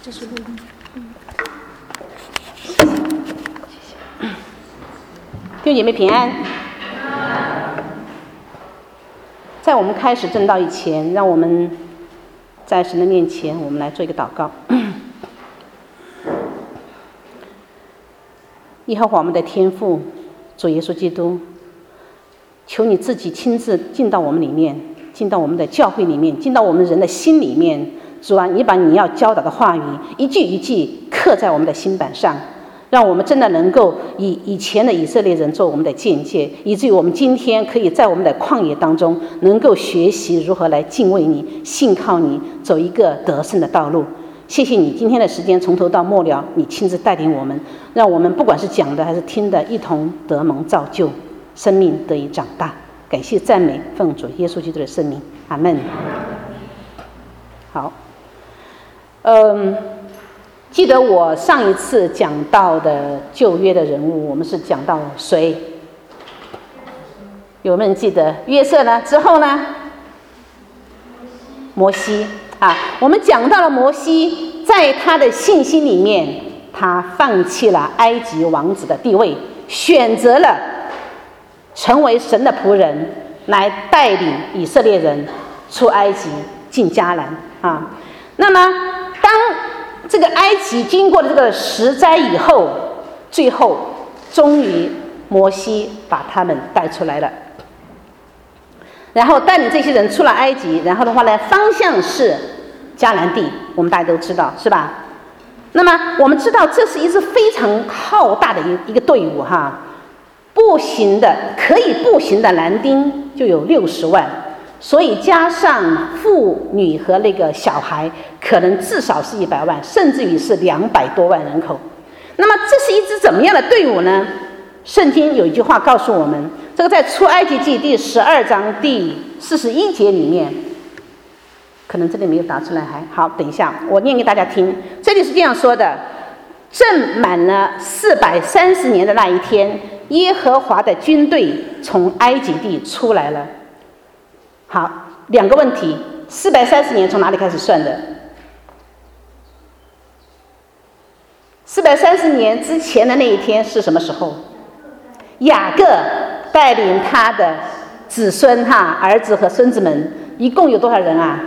这是录音。弟兄姐妹平安。在我们开始正道以前，让我们在神的面前，我们来做一个祷告。耶和华我们的天父，主耶稣基督，求你自己亲自进到我们里面，进到我们的教会里面，进到我们人的心里面。主啊，你把你要教导的话语一句一句刻在我们的心板上，让我们真的能够以前的以色列人做我们的见解，以至于我们今天可以在我们的旷野当中能够学习如何来敬畏你，信靠你，走一个得胜的道路。谢谢你今天的时间从头到末了，你亲自带领我们，让我们不管是讲的还是听的，一同得蒙造就，生命得以长大。感谢赞美奉主耶稣基督的圣名，阿们。好，记得我上一次讲到的旧约的人物，我们是讲到谁？有没有人记得？约瑟呢？之后呢？摩西啊，我们讲到了摩西，在他的信心里面，他放弃了埃及王子的地位，选择了成为神的仆人，来带领以色列人出埃及进迦南啊。那么当这个埃及经过了这个10灾以后，最后终于摩西把他们带出来了，然后带领这些人出了埃及，然后的话呢，方向是迦南地，我们大家都知道是吧？那么我们知道这是一支非常浩大的一个队伍哈，步行的可以步行的男丁就有60万，所以加上妇女和那个小孩，可能至少是100万，甚至于是200多万人口。那么这是一支怎么样的队伍呢？圣经有一句话告诉我们，这个在出埃及记第12章第41节里面，可能这里没有打出来，还好，等一下我念给大家听。这里是这样说的：正满了430年的那一天，耶和华的军队从埃及地出来了。好，2个问题，430年从哪里开始算的？430年之前的那一天是什么时候？雅各带领他的子孙儿子和孙子们，一共有多少人啊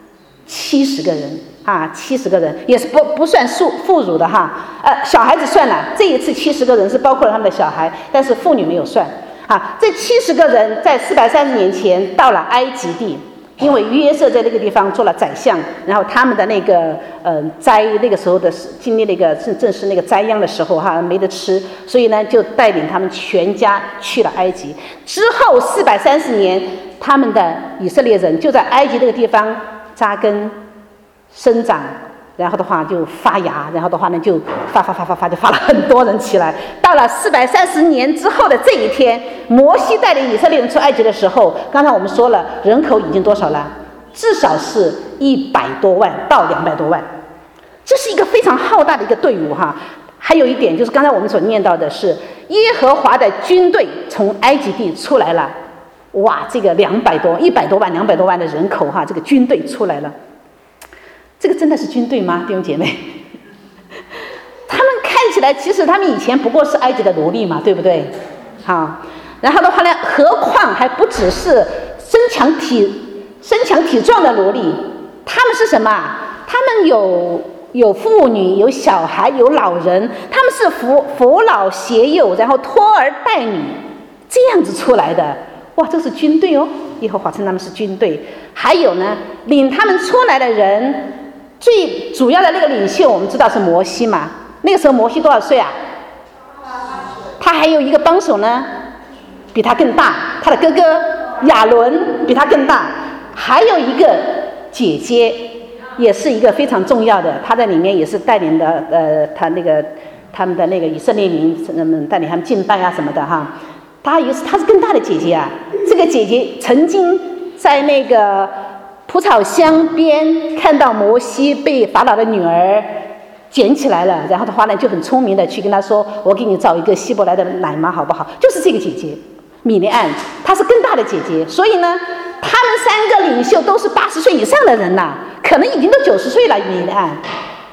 ？70个人啊，70个人，也是不算妇孺的哈。小孩子算了，这一次70个人是包括了他们的小孩，但是妇女没有算。这70个人在430年前到了埃及地，因为约瑟在那个地方做了宰相，然后他们的那个灾，那个时候的经历那个正是那个灾殃的时候哈，没得吃，所以呢就带领他们全家去了埃及。之后430年，他们的以色列人就在埃及这个地方扎根生长，然后的话就发芽，然后的话呢就发就发了很多人起来。到了430年之后的这一天，摩西带领以色列人出埃及的时候，刚才我们说了，人口已经多少了？至少是100多万到200多万，这是一个非常浩大的一个队伍哈。还有一点就是刚才我们所念到的是，耶和华的军队从埃及地出来了。哇，这个100多万、200多万的人口哈，这个军队出来了。这个真的是军队吗，弟兄姐妹？他们看起来，其实他们以前不过是埃及的奴隶嘛，对不对？好，然后的话呢，何况还不只是身强体壮的奴隶，他们是什么？他们有妇女，有小孩，有老人，他们是扶老携幼，然后拖儿带女，这样子出来的。哇，这是军队哦！耶和华称他们是军队。还有呢，领他们出来的人，最主要的那个领袖，我们知道是摩西嘛。那个时候摩西多少岁啊？他还有一个帮手呢，比他更大，他的哥哥亚伦比他更大，还有一个姐姐，也是一个非常重要的，他在里面也是带领的他们的那个以色列民，带领他们敬拜啊什么的哈。她是更大的姐姐啊，这个姐姐曾经在那个蒲草箱边看到摩西被法老的女儿捡起来了，然后的话呢就很聪明的去跟他说，我给你找一个希伯来的奶妈好不好？就是这个姐姐米利暗，她是更大的姐姐，所以呢他们3个领袖都是80岁以上的人呐，可能已经都90岁了米利暗，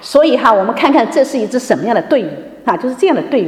所以我们看看这是一支什么样的队伍就是这样的队伍。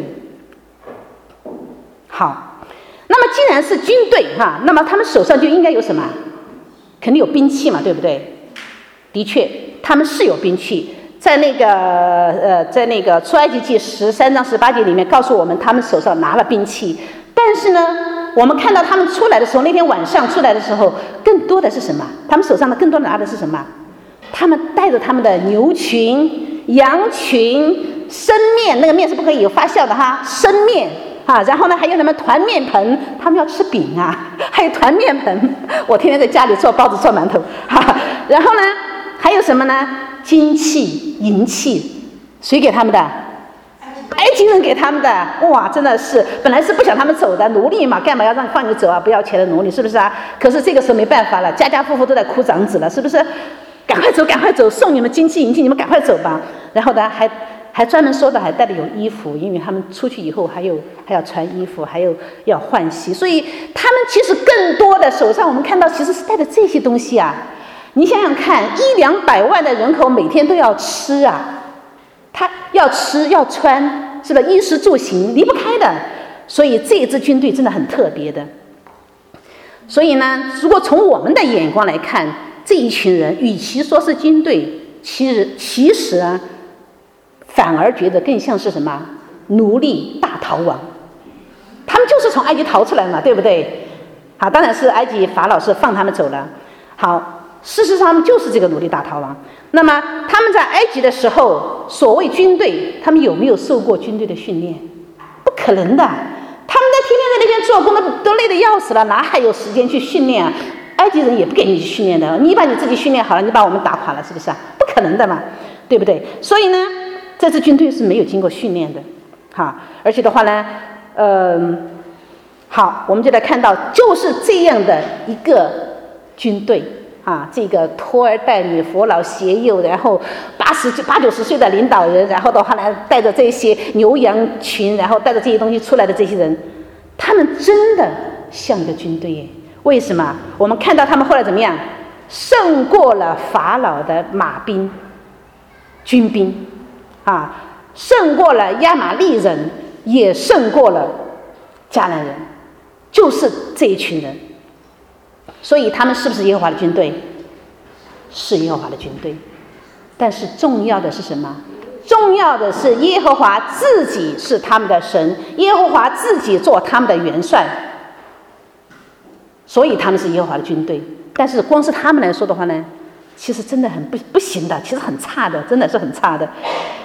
好，那么既然是军队那么他们手上就应该有什么？肯定有兵器嘛，对不对？的确，他们是有兵器。在那个出埃及记13章18节里面告诉我们，他们手上拿了兵器。但是呢，我们看到他们出来的时候，那天晚上出来的时候，更多的是什么？他们手上的更多的拿的是什么？他们带着他们的牛群、羊群、生面，那个面是不可以有发酵的生面然后呢，还有什么团面盆，他们要吃饼还有团面盆。我天天在家里做包子、做馒头然后呢，还有什么呢？金器、银器，谁给他们的？埃及人给他们的。哇，真的是，本来是不想他们走的，奴隶嘛，干嘛要让放你走不要钱的奴隶，是不是可是这个时候没办法了，家家户户都在哭长子了，是不是？赶快走，赶快走，送你们金器银器，你们赶快走吧。然后呢，还专门说的，还带的有衣服，因为他们出去以后还要穿衣服，还有要换洗，所以他们其实更多的手上我们看到其实是带着这些东西你想想看，100-200万的人口每天都要吃他要吃要穿，是吧？衣食住行离不开的，所以这一支军队真的很特别的。所以呢，如果从我们的眼光来看，这一群人与其说是军队，其实反而觉得更像是什么？奴隶大逃亡。他们就是从埃及逃出来嘛，对不对？好，当然是埃及法老是放他们走了。好，事实上他们就是这个奴隶大逃亡。那么他们在埃及的时候，所谓军队，他们有没有受过军队的训练？不可能的。他们天天在那边做工都累得要死了，哪还有时间去训练埃及人也不给你去训练的，你把你自己训练好了，你把我们打垮了，是不是不可能的嘛，对不对？所以呢，这支军队是没有经过训练的而且的话呢好，我们就来看到就是这样的一个军队这个拖儿带女、扶老携幼，然后80-90岁的领导人，然后的话呢，带着这些牛羊群，然后带着这些东西出来的这些人，他们真的像一个军队耶。为什么？我们看到他们后来怎么样？胜过了法老的马兵、军兵胜过了亚玛力人，也胜过了迦南人，就是这一群人。所以他们是不是耶和华的军队？是耶和华的军队。但是重要的是什么？重要的是耶和华自己是他们的神，耶和华自己做他们的元帅，所以他们是耶和华的军队。但是光是他们来说的话呢，其实真的很不行的，其实很差的，真的是很差的。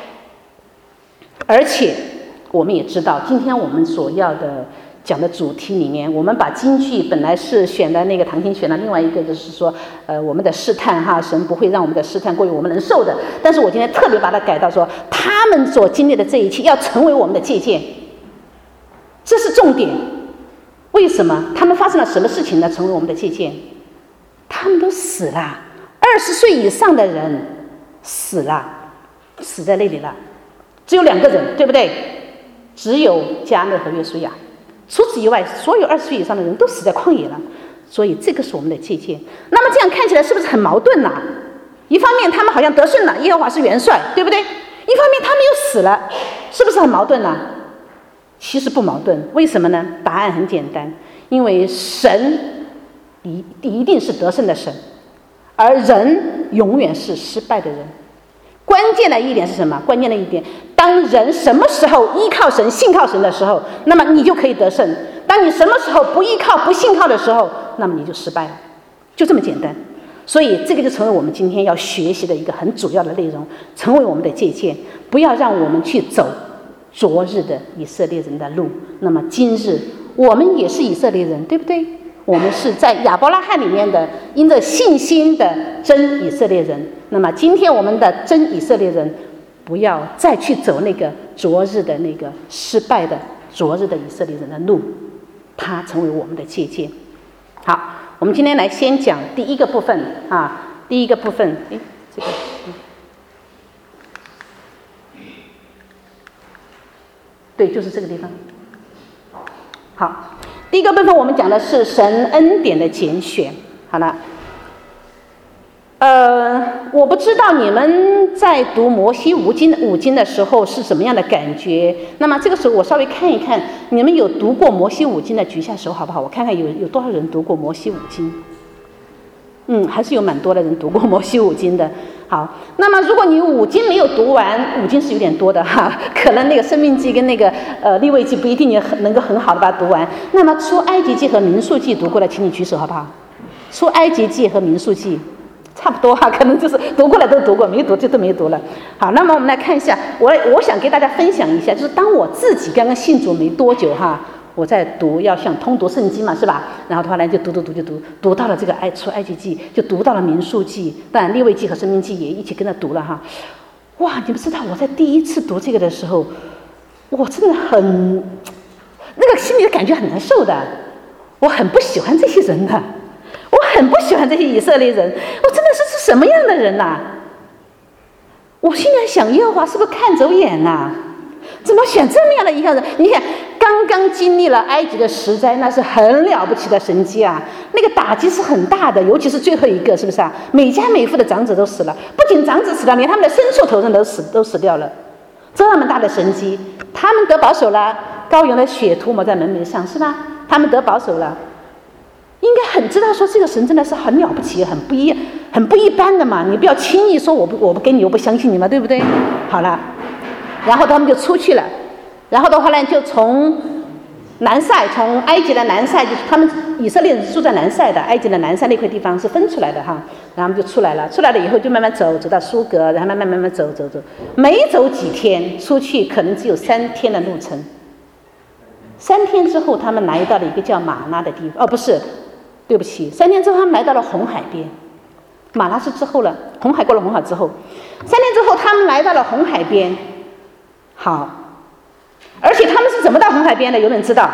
而且我们也知道，今天我们所要的讲的主题里面，我们把京剧本来是选的那个唐经选了，另外一个就是说我们的试探神不会让我们的试探过于我们能受的。但是我今天特别把它改到说，他们所经历的这一切要成为我们的借鉴，这是重点。为什么？他们发生了什么事情呢？成为我们的借鉴？他们都死了，20岁以上的人死了，死在那里了，只有2个人，对不对？只有迦勒和约书亚，除此以外，所有20岁以上的人都死在旷野了。所以这个是我们的借鉴。那么这样看起来是不是很矛盾呢？一方面他们好像得胜了，耶和华是元帅，对不对？一方面他们又死了，是不是很矛盾呢？其实不矛盾。为什么呢？答案很简单，因为神一定是得胜的神，而人永远是失败的人。关键的一点是什么？关键的一点，当人什么时候依靠神、信靠神的时候，那么你就可以得胜；当你什么时候不依靠、不信靠的时候，那么你就失败了，就这么简单。所以这个就成为我们今天要学习的一个很主要的内容，成为我们的借鉴，不要让我们去走昨日的以色列人的路。那么今日我们也是以色列人，对不对？我们是在亚伯拉罕里面的因着信心的真以色列人。那么今天我们的真以色列人，不要再去走那个昨日的那个失败的昨日的以色列人的路，它成为我们的借鉴。好，我们今天来先讲第一个部分第一个部分，这个对，就是这个地方。好，第一个部分我们讲的是神恩典的拣选。好了， 我不知道你们在读摩西五经的时候是什么样的感觉。那么这个时候我稍微看一看，你们有读过摩西五经的举一下手好不好？我看看有多少人读过摩西五经。还是有蛮多的人读过摩西五经的。好，那么如果你五经没有读完，五经是有点多的哈，可能那个生命记跟那个利未记不一定你能够很好的把它读完。那么出埃及记和民数记读过的，请你举手好不好？出埃及记和民数记差不多哈，可能就是读过了都读过，没读就都没读了。好，那么我们来看一下，我想给大家分享一下，就是当我自己刚刚信主没多久哈，我在读，要想通读圣经嘛，是吧？然后的话呢，就读到了这个出埃及记，就读到了民数记，当然利未记和申命记也一起跟着读了哈。哇，你们知道我在第一次读这个的时候，我真的很那个心里的感觉很难受的，我很不喜欢这些人的，我很不喜欢这些以色列人，我真的是什么样的人呐？我现在想，耶和华是不是看走眼呐？怎么选这么样的一个人？你看，刚刚经历了埃及的10灾，那是很了不起的神迹啊！那个打击是很大的，尤其是最后一个，是不是啊？每家每户的长子都死了，不仅长子死了，连他们的牲畜头上都死掉了，这么大的神迹，他们得保守了，羔羊的血涂抹在门楣上，是吧？他们得保守了，应该很知道说这个神真的是很了不起，很不一般的嘛！你不要轻易说我不跟你，我不相信你嘛，对不对？好了。然后他们就出去了，然后的话呢，就从南塞，从埃及的南塞，就是他们以色列人住在南塞的，埃及的南塞那块地方是分出来的哈，然后就出来了以后就慢慢走到苏格，然后慢慢走，没走几天，出去可能只有3天的路程。3天之后，他们来到了一个叫马拉的地方，不是，对不起，3天之后他们来到了红海边，马拉是之后了，红海过了红海之后，3天之后他们来到了红海边。好，而且他们是怎么到红海边的？有人知道？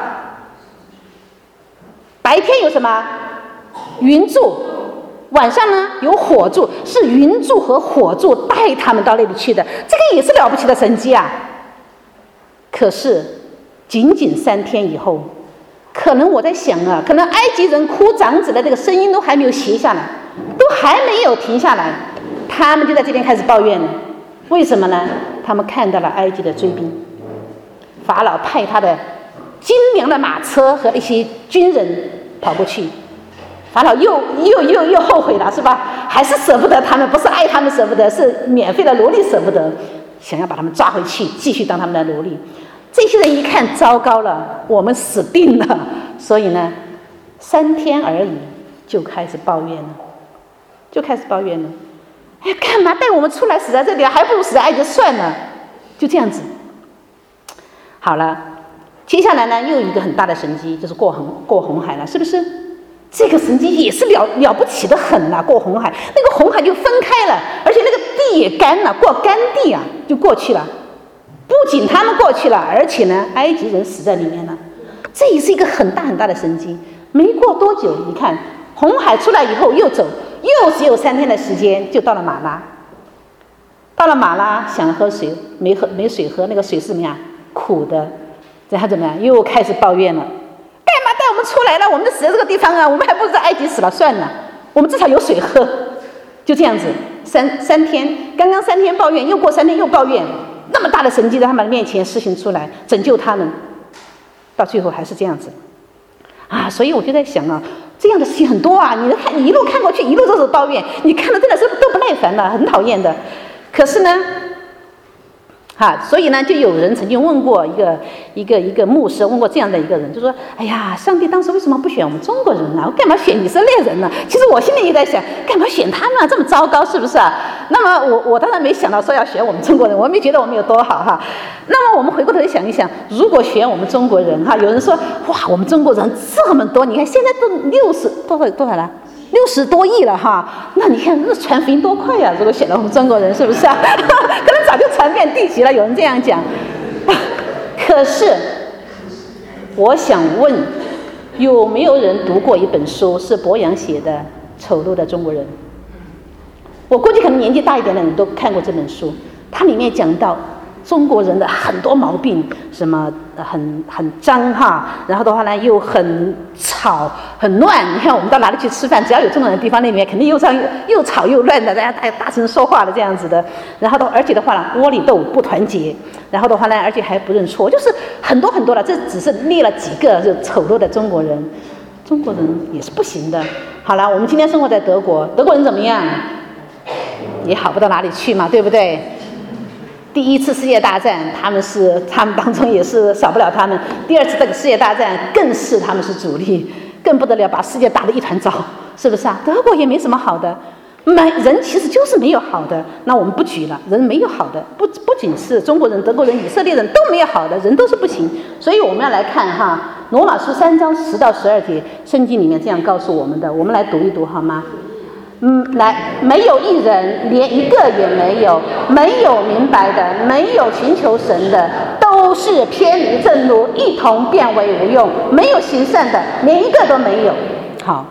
白天有什么？云柱，晚上呢有火柱，是云柱和火柱带他们到那里去的，这个也是了不起的神迹啊！可是仅仅3天以后，可能我在想啊，可能埃及人哭长子的这个声音都还没有歇下来，都还没有停下来，他们就在这边开始抱怨了。为什么呢？他们看到了埃及的追兵，法老派他的精良的马车和一些军人跑过去，法老又后悔了，是吧？还是舍不得他们，不是爱他们舍不得，是免费的奴隶舍不得，想要把他们抓回去，继续当他们的奴隶。这些人一看，糟糕了，我们死定了，所以呢，3天而已就开始抱怨了。哎，干嘛带我们出来死在这里啊？还不如死在埃及算了。就这样子。好了，接下来呢，又有一个很大的神迹，就是过红海了，是不是？这个神迹也是了不起的很了，过红海，那个红海就分开了，而且那个地也干了，过干地啊，就过去了。不仅他们过去了，而且呢，埃及人死在里面了。这也是一个很大的神迹。没过多久，你看红海出来以后又走。又只有3天的时间，就到了马拉。到了马拉，想喝水，没水喝，那个水是什么呀？苦的。然后怎么样？又开始抱怨了。干嘛带我们出来了？我们死在这个地方啊！我们还不如在埃及死了算了。我们至少有水喝。就这样子，三天，刚刚3天抱怨，又过3天又抱怨，那么大的神迹在他们面前施行出来，拯救他们。到最后还是这样子。啊，所以我就在想啊。这样的事情很多啊！你一路看过去，一路都是抱怨，你看了真的是都不耐烦了，很讨厌的。可是呢，所以呢，就有人曾经问过一个牧师，问过这样的一个人，就说：“哎呀，上帝当时为什么不选我们中国人呢？我干嘛选以色列人呢？”其实我心里也在想，干嘛选他们啊？这么糟糕，是不是啊？那么我当然没想到说要选我们中国人，我没觉得我们有多好哈。那么我们回过头想一想，如果选我们中国人有人说：“哇，我们中国人这么多，你看现在都多少了？60多亿了哈，那你看那传福音多快呀！如果选了我们中国人，是不是啊？可能早就传遍地极了。有人这样讲。可是，我想问，有没有人读过一本书，是博洋写的《丑陋的中国人》？我估计可能年纪大一点的人都看过这本书。它里面讲到中国人的很多毛病，什么很脏哈，然后的话呢又很吵很乱。你看我们到哪里去吃饭，只要有中国人的地方，那里面肯定又吵又乱的，大家大声说话的这样子的。然后而且的话呢，窝里斗不团结，然后的话呢，而且还不认错，就是很多的。这只是列了几个就丑陋的中国人，中国人也是不行的。好了，我们今天生活在德国，德国人怎么样？也好不到哪里去嘛，对不对？第一次世界大战，他们当中也是少不了他们。第二次这个世界大战更是他们是主力，更不得了，把世界打得一团糟，是不是啊？德国也没什么好的，人其实就是没有好的。那我们不举了，人没有好的，不仅是中国人、德国人、以色列人都没有好的，人都是不行。所以我们要来看哈，《罗马书》3章10到12节，圣经里面这样告诉我们的，我们来读一读好吗？来，没有一人，连一个也没有，没有明白的，没有寻求神的，都是偏离正路，一同变为无用，没有行善的，连一个都没有。好，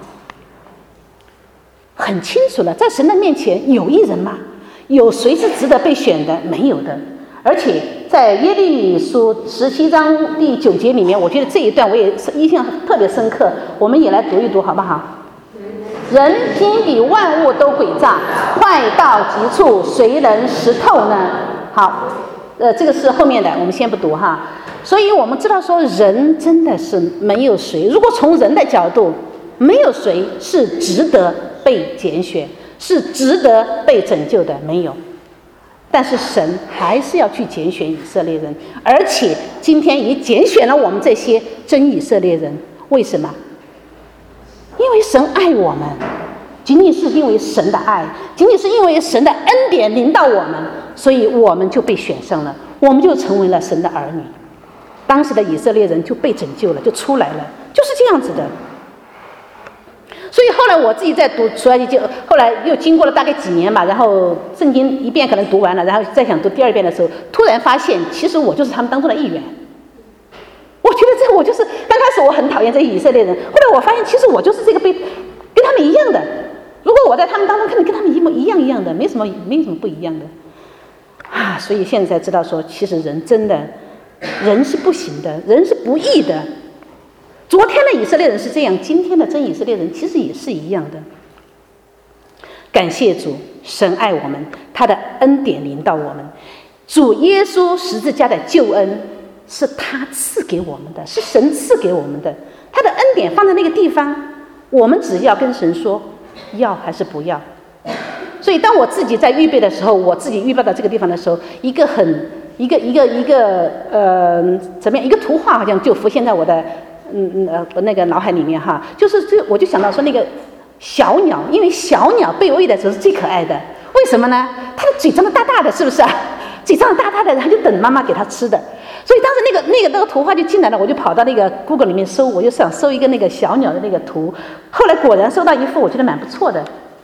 很清楚了，在神的面前有一人吗？有谁是值得被选的？没有的。而且在耶利米书17章第9节里面，我觉得这一段我也印象特别深刻，我们也来读一读好不好？人心比万物都诡诈，坏到极处，谁能识透呢？好，这个是后面的，我们先不读哈。所以我们知道说，人真的是没有谁，如果从人的角度，没有谁是值得被拣选，是值得被拯救的，没有。但是神还是要去拣选以色列人，而且今天也拣选了我们这些真以色列人。为什么？因为神爱我们，仅仅是因为神的爱，仅仅是因为神的恩典临到我们，所以我们就被选上了，我们就成为了神的儿女。当时的以色列人就被拯救了，就出来了，就是这样子的。所以后来我自己在读出来，就后来又经过了大概几年嘛，然后圣经一遍可能读完了，然后再想读第二遍的时候，突然发现其实我就是他们当中的一员。我觉得我就是刚开始我很讨厌这些以色列人，后来我发现其实我就是这个跟他们一样的。如果我在他们当中看着跟他们一样的，没什么不一样的啊。所以现在才知道说，其实人是不行的，人是不义的。昨天的以色列人是这样，今天的真以色列人其实也是一样的。感谢主，神爱我们，他的恩典临到我们，主耶稣十字架的救恩是他赐给我们的，是神赐给我们的，他的恩典放在那个地方，我们只要跟神说要还是不要。所以当我自己在预备的时候，我自己预备到这个地方的时候，一个怎么样，一个图画好像就浮现在我的那个脑海里面哈，我就想到说那个小鸟，因为小鸟被喂的时候是最可爱的，为什么呢？它的嘴张得大大的，是不是啊？嘴张得大大的，它就等妈妈给它吃的。所以当时那个图画就进来了，我就跑到那个 Google 里面搜，我就想搜一个那个小鸟的那个图，后来果然搜到一幅我觉得蛮不错的。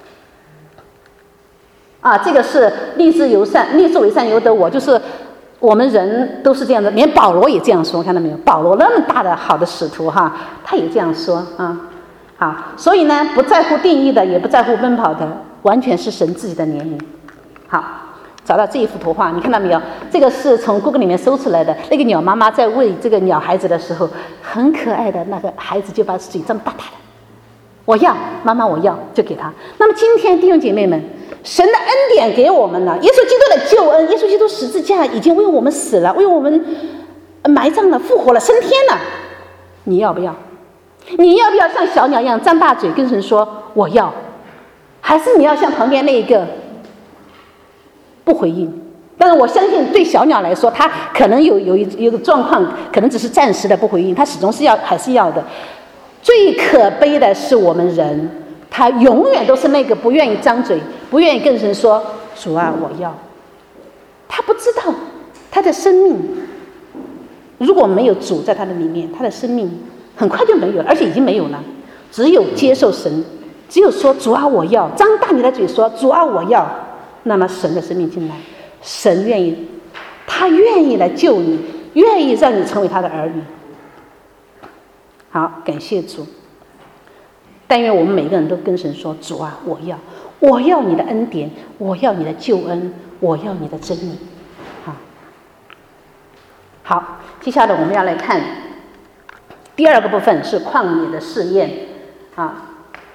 啊，这个是立志为善由得我，就是我们人都是这样的，连保罗也这样说，看到没有？保罗那么大的好的使徒哈，他也这样说啊。好，所以呢，不在乎定义的，也不在乎奔跑的，完全是神自己的怜悯。好，找到这一幅图画，你看到没有？这个是从 Google 里面搜出来的。那个鸟妈妈在喂这个鸟孩子的时候，很可爱的那个孩子就把嘴张大大的，我要妈妈，我要，就给他。那么今天弟兄姐妹们，神的恩典给我们了，耶稣基督的救恩，耶稣基督十字架已经为我们死了，为我们埋葬了，复活了，升天了。你要不要？你要不要像小鸟一样张大嘴跟神说我要？还是你要像旁边那一个不回应？但是我相信对小鸟来说，它可能有一个状况，可能只是暂时的不回应，它始终是还是要的。最可悲的是我们人，他永远都是那个不愿意张嘴，不愿意跟神说主啊我要。他不知道他的生命如果没有主在他的里面，他的生命很快就没有了，而且已经没有了。只有接受神，只有说主啊我要，张大你的嘴说主啊我要，那么神的生命进来，神愿意，他愿意来救你，愿意让你成为他的儿女。好，感谢主。但愿我们每个人都跟神说主啊我要你的恩典，我要你的救恩，我要你的真理。好， 接下来我们要来看第二个部分，是旷野的试验啊。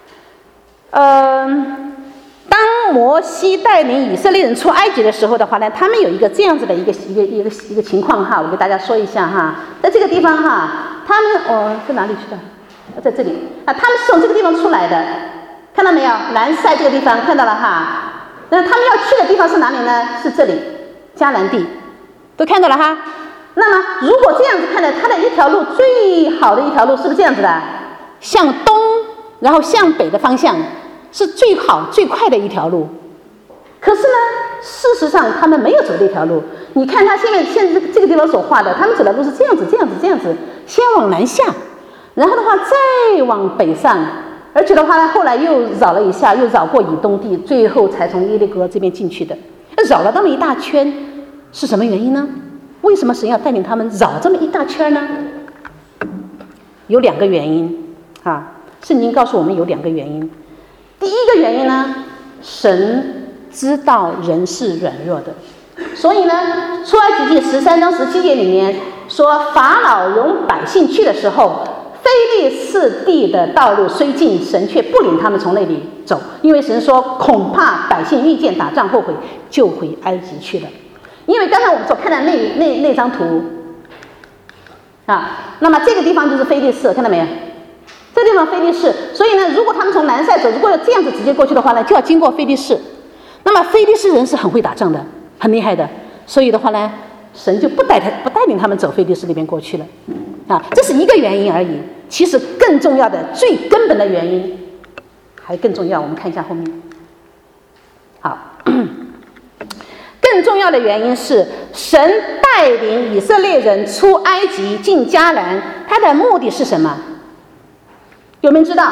当摩西带领以色列人出埃及的时候的话呢，他们有一个这样子的一个情况哈，我给大家说一下哈。在这个地方哈，他们在哪里去的？在这里啊，他们是从这个地方出来的，看到没有？南塞这个地方看到了哈。那他们要去的地方是哪里呢？是这里，迦南地，都看到了哈。那么如果这样子看的，它的一条路最好的一条路是不是这样子的？向东，然后向北的方向。是最好最快的一条路，可是呢，事实上他们没有走这条路。你看他现在这个地方所画的，他们走的路是这样子，先往南下，然后的话再往北上，而且的话呢，后来又绕了一下，又绕过以东地，最后才从耶利哥这边进去的。绕了那么一大圈，是什么原因呢？为什么神要带领他们绕这么一大圈呢？有2个原因啊，圣经告诉我们有2个原因。第一个原因呢，神知道人是软弱的，所以呢，出埃及记13章17节里面说，法老容百姓去的时候，非利士地的道路虽近，神却不领他们从那里走，因为神说，恐怕百姓遇见打仗后悔，就回埃及去了。因为刚才我们所看的那张图啊，那么这个地方就是非利士，看到没有？这个地方非利士，所以呢，如果他们从南塞走，如果要这样子直接过去的话呢，就要经过非利士。那么非利士人是很会打仗的，很厉害的，所以的话呢，神就不带领他们走非利士那边过去了啊，这是一个原因而已。其实更重要的、最根本的原因还更重要，我们看一下后面。好，更重要的原因是神带领以色列人出埃及进迦南，他的目的是什么？有没有知道？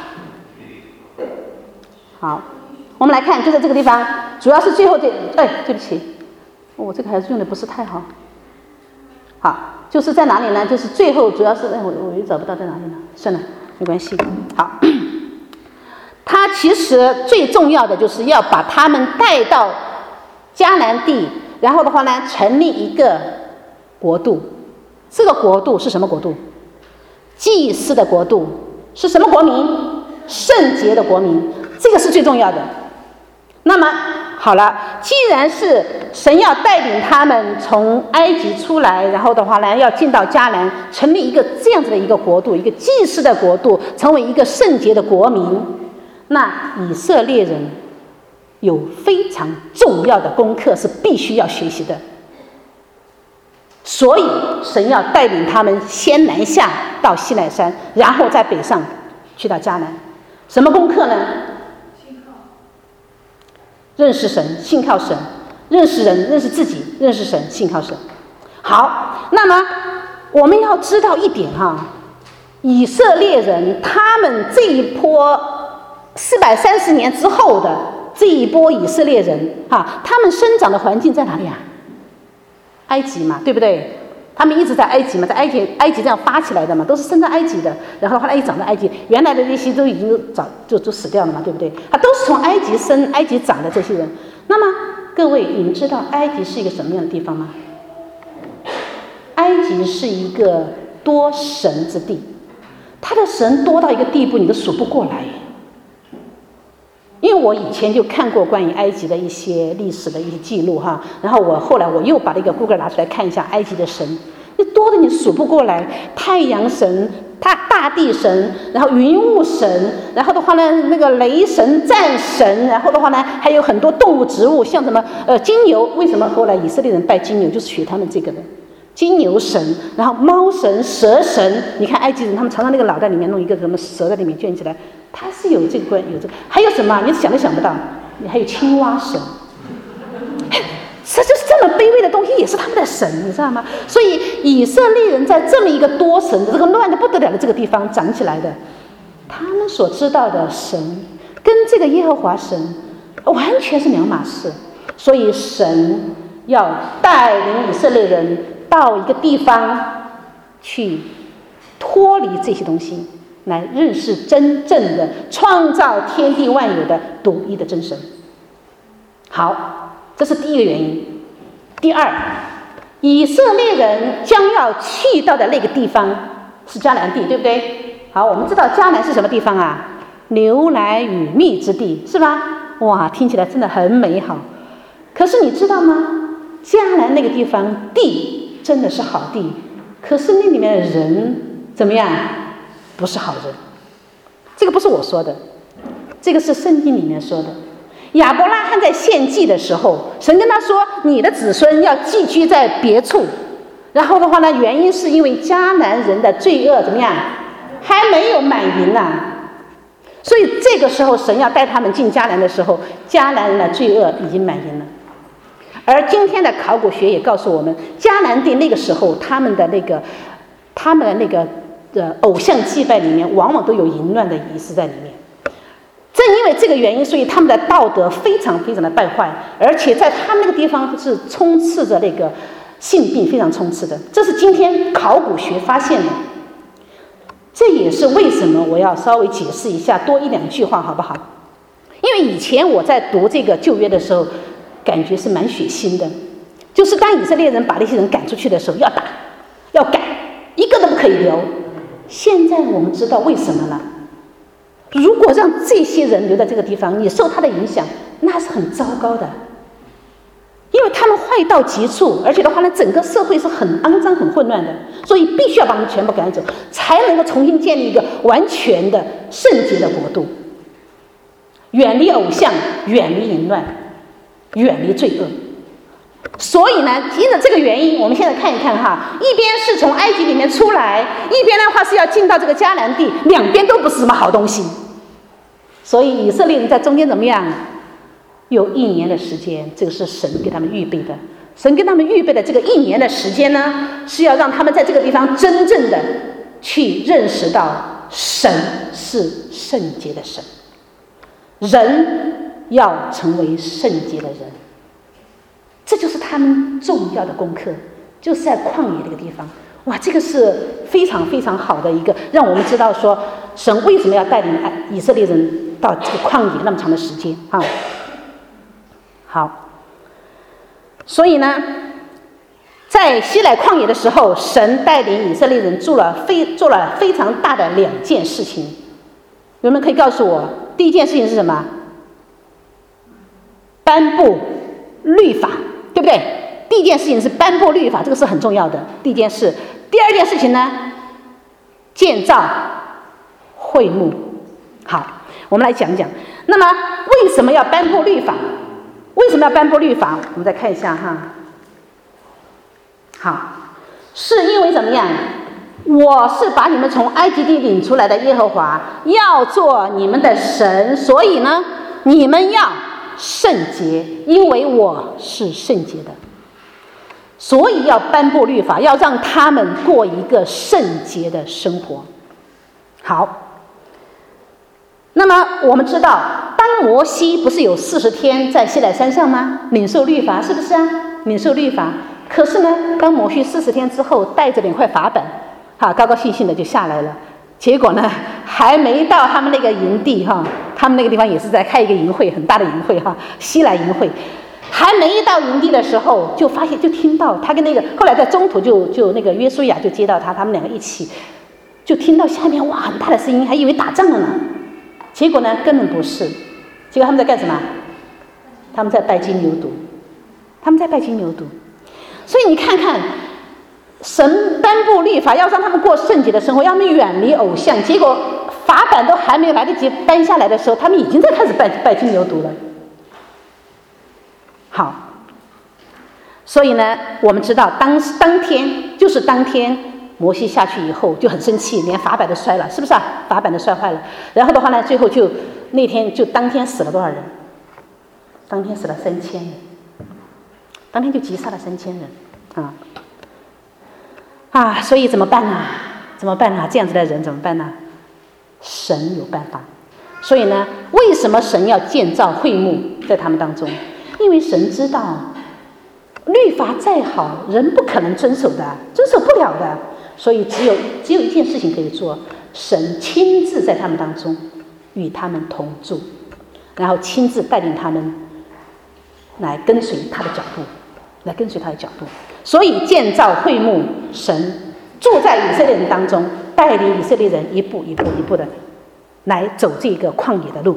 好，我们来看，就在这个地方，主要是最后对不起，我这个还是用的不是太好。好，就是在哪里呢？就是最后主要是我又找不到在哪里了，算了，没关系。好，它其实最重要的就是要把他们带到迦南地，然后的话呢，成立一个国度。这个国度是什么国度？祭司的国度。是什么国民？圣洁的国民，这个是最重要的。那么好了，既然是神要带领他们从埃及出来，然后的话呢，要进到迦南，成立一个这样子的一个国度，一个祭司的国度，成为一个圣洁的国民，那以色列人有非常重要的功课是必须要学习的。所以神要带领他们先南下到西乃山，然后再北上去到迦南。什么功课呢？认识神，信靠神，认识人，认识自己，认识神，信靠神。好，那么我们要知道一点哈，以色列人他们这一波430年之后的这一波以色列人哈，他们生长的环境在哪里啊？埃及嘛，对不对？他们一直在埃及嘛，在埃及这样发起来的嘛，都是生在埃及的，然后后来一长在埃及，原来的那些都已经早就死掉了嘛，对不对？他都是从埃及生、埃及长的这些人。那么各位，你们知道埃及是一个什么样的地方吗？埃及是一个多神之地，他的神多到一个地步，你都数不过来。因为我以前就看过关于埃及的一些历史的一些记录哈，然后后来我又把那个 Google 拿出来看一下埃及的神，那多的你数不过来，太阳神、大地神，然后云雾神，然后的话呢，那个雷神、战神，然后的话呢，还有很多动物、植物，像什么金牛，为什么后来以色列人拜金牛，就是学他们这个的。金牛神，然后猫神、蛇神，你看埃及人他们常常那个脑袋里面弄一个什么蛇在里面卷起来，他是有这个有这个，还有什么你想都想不到，你还有青蛙神，这就是这么卑微的东西也是他们的神，你知道吗？所以以色列人在这么一个多神的这个乱得不得了的这个地方长起来的，他们所知道的神跟这个耶和华神完全是两码事，所以神要带领以色列人到一个地方去脱离这些东西，来认识真正的创造天地万有的独一的真神。好，这是第一个原因。第二， 以色列人将要去到的那个地方是迦南地，对不对？好，我们知道迦南是什么地方啊？牛奶与蜜之地，是吧？哇，听起来真的很美好。可是你知道吗？迦南那个地方地真的是好地，可是那里面的人怎么样？不是好人。这个不是我说的，这个是圣经里面说的。亚伯拉罕在献祭的时候，神跟他说：“你的子孙要寄居在别处。”然后的话呢，原因是因为迦南人的罪恶怎么样，还没有满盈呢。所以这个时候，神要带他们进迦南的时候，迦南人的罪恶已经满盈了。而今天的考古学也告诉我们，迦南地那个时候他们的那个偶像祭拜里面，往往都有淫乱的仪式在里面。正因为这个原因，所以他们的道德非常非常的败坏，而且在他们那个地方是充斥着那个性病，非常充斥的。这是今天考古学发现的。这也是为什么我要稍微解释一下，多一两句话好不好？因为以前我在读这个旧约的时候，感觉是蛮血腥的，就是当以色列人把那些人赶出去的时候，要打要赶，一个都不可以留。现在我们知道为什么了。如果让这些人留在这个地方，你受他的影响，那是很糟糕的，因为他们坏到极处，而且的话呢，整个社会是很肮脏、很混乱的，所以必须要把他们全部赶走，才能够重新建立一个完全的圣洁的国度，远离偶像，远离淫乱，远离罪恶。所以呢，因着这个原因，我们现在看一看哈，一边是从埃及里面出来，一边的话是要进到这个迦南地，两边都不是什么好东西。所以以色列人在中间怎么样？有1年的时间，这个是神给他们预备的。神给他们预备的这个1年的时间呢，是要让他们在这个地方真正的去认识到神是圣洁的神，人要成为圣洁的人。这就是他们重要的功课，就是在旷野这个地方。哇，这个是非常非常好的一个，让我们知道说神为什么要带领以色列人到这个旷野那么长的时间啊。好，所以呢，在西乃旷野的时候，神带领以色列人做了非常大的2件事情。有人可以告诉我，第一件事情是什么？颁布律法，对不对？第一件事情是颁布律法，这个是很重要的。第一件事，第二件事情呢，建造会幕。好，我们来讲讲。那么为什么要颁布律法？为什么要颁布律法？我们再看一下哈。好，是因为怎么样？我是把你们从埃及地领出来的耶和华，要做你们的神，所以呢，你们要圣洁，因为我是圣洁的。所以要颁布律法，要让他们过一个圣洁的生活。好，那么我们知道，当摩西不是有40天在西乃山上吗？领受律法，是不是啊？领受律法。可是呢，当摩西40天之后，带着2块法本，高高兴兴的就下来了。结果呢，还没到他们那个营地哈，他们那个地方也是在开一个营会，很大的营会哈，西乃营会。还没到营地的时候，就发现就听到他跟那个，后来在中途就那个约书亚就接到他，他们2个一起，就听到下面哇很大的声音，还以为打仗了呢。结果呢，根本不是。结果他们在干什么？他们在拜金牛犊，他们在拜金牛犊。所以你看看，神颁布律法，要让他们过圣洁的生活，要他们远离偶像。结果法版都还没来得及搬下来的时候，他们已经在开始拜金牛犊了。好，所以呢，我们知道当天摩西下去以后就很生气，连法版都摔了，是不是啊？法版都摔坏了。然后的话呢，最后那天当天死了多少人？当天死了3000人，当天就击杀了3000人所以怎么办呢？怎么办呢？这样子的人怎么办呢？神有办法。所以呢，为什么神要建造会幕在他们当中？因为神知道律法再好，人不可能遵守的，遵守不了的。所以只有一件事情可以做，神亲自在他们当中与他们同住，然后亲自带领他们来跟随他的脚步。 来跟随他的脚步。所以建造会幕，神住在以色列人当中，带领以色列人一步一步的来走这个旷野的路。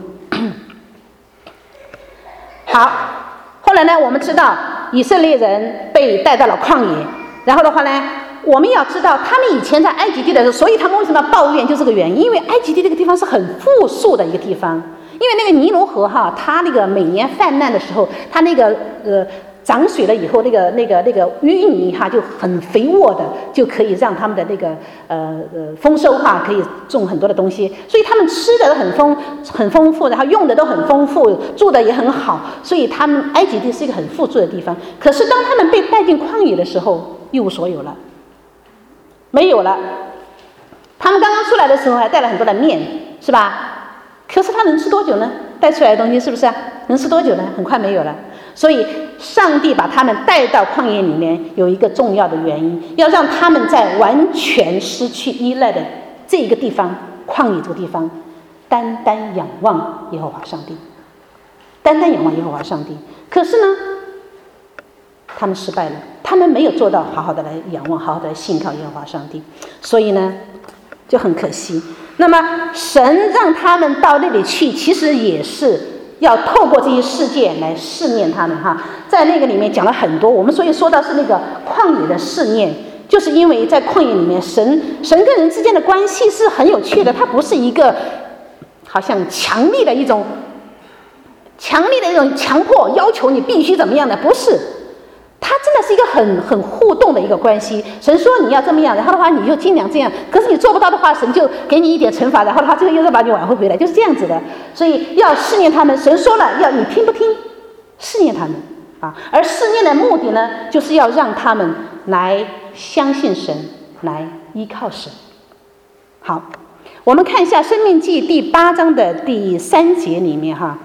好，后来呢，我们知道以色列人被带到了旷野，然后的话呢，我们要知道他们以前在埃及地的时候，所以他们为什么要抱怨，就这个原因。因为埃及地这个地方是很富庶的一个地方，因为那个尼罗河哈，它那个每年泛滥的时候，它那个涨水了以后，那个淤泥哈就很肥沃的，就可以让他们的那个丰收哈，可以种很多的东西，所以他们吃的很丰富，然后用的都很丰富，住的也很好，所以他们埃及地是一个很富庶的地方。可是当他们被带进旷野的时候，一无所有了，没有了。他们刚刚出来的时候还带了很多的面，是吧？可是他能吃多久呢？带出来的东西是不是能吃多久呢？很快没有了。所以上帝把他们带到旷野里面，有一个重要的原因，要让他们在完全失去依赖的这一个地方，旷野这个地方，单单仰望耶和华上帝，单单仰望耶和华上帝。可是呢，他们失败了，他们没有做到好好的来仰望，好好的来信靠耶和华上帝，所以呢，就很可惜。那么神让他们到那里去，其实也是要透过这些事件来试验他们哈。在那个里面讲了很多，我们所以说到是那个旷野的试验，就是因为在旷野里面，神跟人之间的关系是很有趣的，它不是一个好像强力的一种强迫要求你必须怎么样的，不是。它真的是一个很互动的一个关系。神说你要这么样，然后的话你就尽量这样，可是你做不到的话，神就给你一点惩罚，然后的话最后又再把你挽回回来，就是这样子的。所以要试验他们，神说了要你听不听，试验他们啊。而试验的目的呢，就是要让他们来相信神，来依靠神。好，我们看一下《申命记》第8章的第3节里面哈。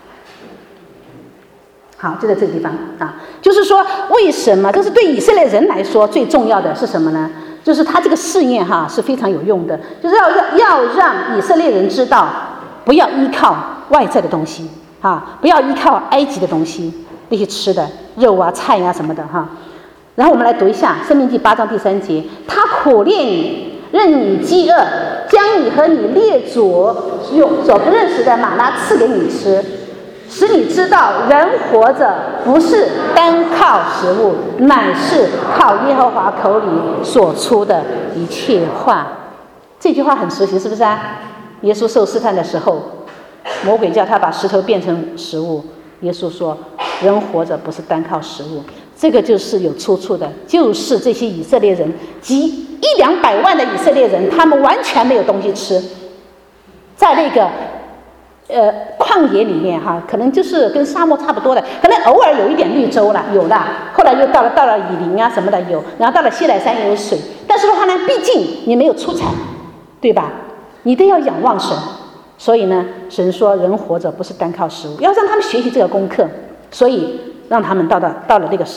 好，就在这个地方啊，就是说为什么？这是对以色列人来说最重要的是什么呢？就是他这个试验哈是非常有用的，就是要让以色列人知道，不要依靠外在的东西啊，不要依靠埃及的东西，那些吃的肉啊、菜啊什么的哈。然后我们来读一下《申命记》8章第3节：他苦练你，任你饥饿，将你和你列祖所不认识的玛纳赐给你吃。使你知道人活着不是单靠食物，乃是靠耶和华口里所出的一切话。这句话很熟悉，是不是啊？耶稣受试探的时候，魔鬼叫他把石头变成食物，耶稣说人活着不是单靠食物。这个就是有出处的，就是这些以色列人及100-200万的以色列人，他们完全没有东西吃，在那个旷野里面哈，可能就是跟沙漠差不多的，可能偶尔有一点绿洲了，有了，后来又到了以琳啊什么的有，然后到了西乃山也有水，但是的话呢，毕竟你没有出产，对吧？你都要仰望神，所以呢，神说人活着不是单靠食物，要让他们学习这个功课，所以让他们到了那个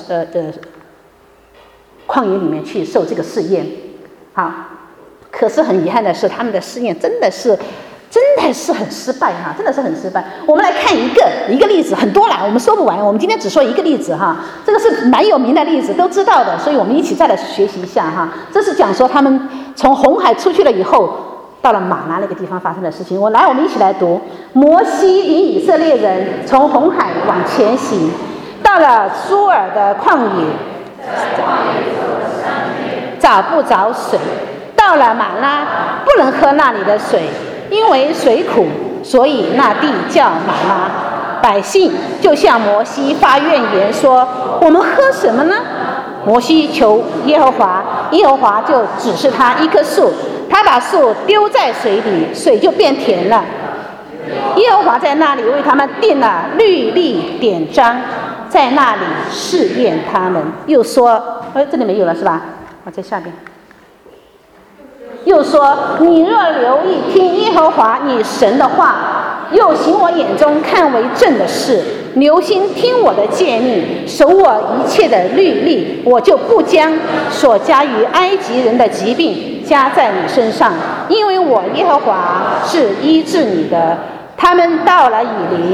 旷野里面去受这个试验。好，可是很遗憾的是，他们的试验真的是很失败哈，真的是很失败。我们来看一个例子，很多了，我们说不完，我们今天只说一个例子哈。这个是蛮有名的例子，都知道的，所以我们一起再来学习一下哈。这是讲说他们从红海出去了以后，到了玛拿那个地方发生的事情。我们一起来读：摩西领以色列人从红海往前行，到了苏尔的旷野，找不着水，到了玛拿，不能喝那里的水。因为水苦，所以那地叫玛拿。百姓就向摩西发怨言说：我们喝什么呢？摩西求耶和华，耶和华就指示他一棵树，他把树丢在水里，水就变甜了。耶和华在那里为他们定了律例典章，在那里试验他们。又说，这里没有了是吧？在下边。又说：你若留意听耶和华你神的话，又行我眼中看为正的事，留心听我的诫命，守我一切的律例，我就不将所加于埃及人的疾病加在你身上，因为我耶和华是医治你的。他们到了以琳，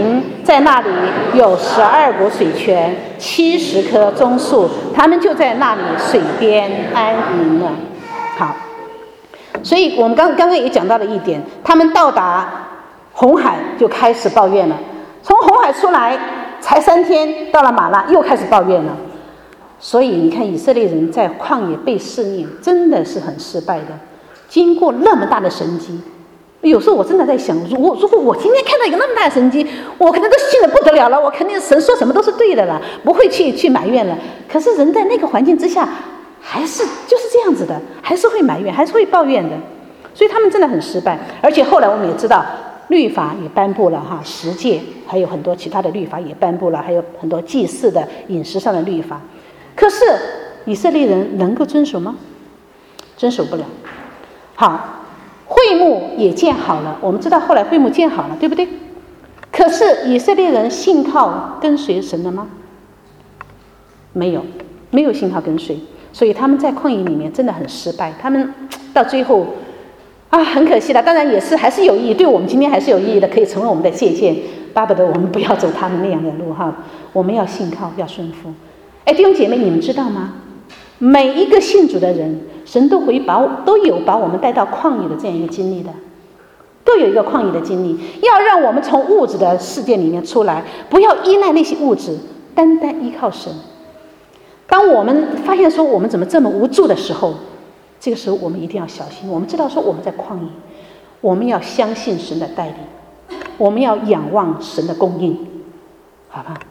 在那里有12股水泉，70棵棕树，他们就在那里水边安营了。好，所以我们刚刚也讲到了一点，他们到达红海就开始抱怨了，从红海出来才3天，到了马拉又开始抱怨了。所以你看，以色列人在旷野被试炼，真的是很失败的。经过那么大的神迹，有时候我真的在想，如果我今天看到一个那么大的神迹，我可能都信得不得了了，我肯定神说什么都是对的了，不会去埋怨了。可是人在那个环境之下，还是就是这样子的，还是会埋怨，还是会抱怨的。所以他们真的很失败。而且后来我们也知道，律法也颁布了哈，10诫，还有很多其他的律法也颁布了，还有很多祭祀的饮食上的律法。可是以色列人能够遵守吗？遵守不了。好，会幕也建好了，我们知道后来会幕建好了，对不对？可是以色列人信靠跟随神了吗？没有信靠跟随，所以他们在旷野里面真的很失败。他们到最后很可惜了。当然也是还是有意义，对我们今天还是有意义的，可以成为我们的借鉴。巴不得我们不要走他们那样的路哈，我们要信靠，要顺服。弟兄姐妹，你们知道吗？每一个信主的人，神都有把我们带到旷野的这样一个经历的，都有一个旷野的经历，要让我们从物质的世界里面出来，不要依赖那些物质，单单依靠神。当我们发现说我们怎么这么无助的时候，这个时候我们一定要小心。我们知道说我们在旷野，我们要相信神的带领，我们要仰望神的供应，好吧？